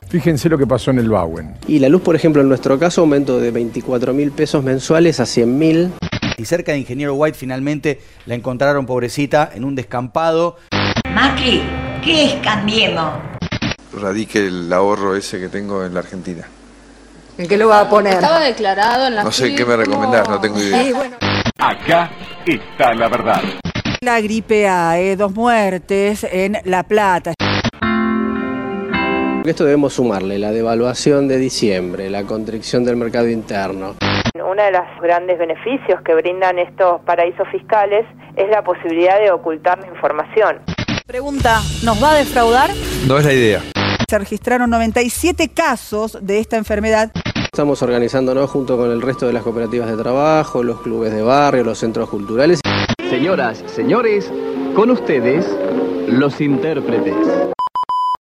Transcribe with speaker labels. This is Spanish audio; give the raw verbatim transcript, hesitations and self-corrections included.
Speaker 1: Fíjense lo que pasó en el Bauen.
Speaker 2: Y la luz, por ejemplo, en nuestro caso, aumento de veinticuatro mil pesos mensuales a cien mil.
Speaker 3: Y cerca de Ingeniero White finalmente la encontraron, pobrecita, en un descampado.
Speaker 4: Macri, ¿qué es Cambiemos?
Speaker 5: Radique el ahorro ese que tengo en la Argentina.
Speaker 6: ¿En qué lo va a poner?
Speaker 7: Estaba declarado en la
Speaker 5: No sé qué me recomendás, no tengo idea.
Speaker 6: Sí, bueno.
Speaker 8: Acá está la verdad.
Speaker 9: La gripe A, eh, dos muertes en La Plata.
Speaker 2: Esto debemos sumarle la devaluación de diciembre, la constricción del mercado interno.
Speaker 10: Uno de los grandes beneficios que brindan estos paraísos fiscales es la posibilidad de ocultar la información.
Speaker 9: Pregunta, ¿nos va a defraudar?
Speaker 5: No es la idea.
Speaker 9: Se registraron noventa y siete casos de esta enfermedad.
Speaker 2: Estamos organizándonos junto con el resto de las cooperativas de trabajo, los clubes de barrio, los centros culturales.
Speaker 11: Señoras, señores, con ustedes, los intérpretes.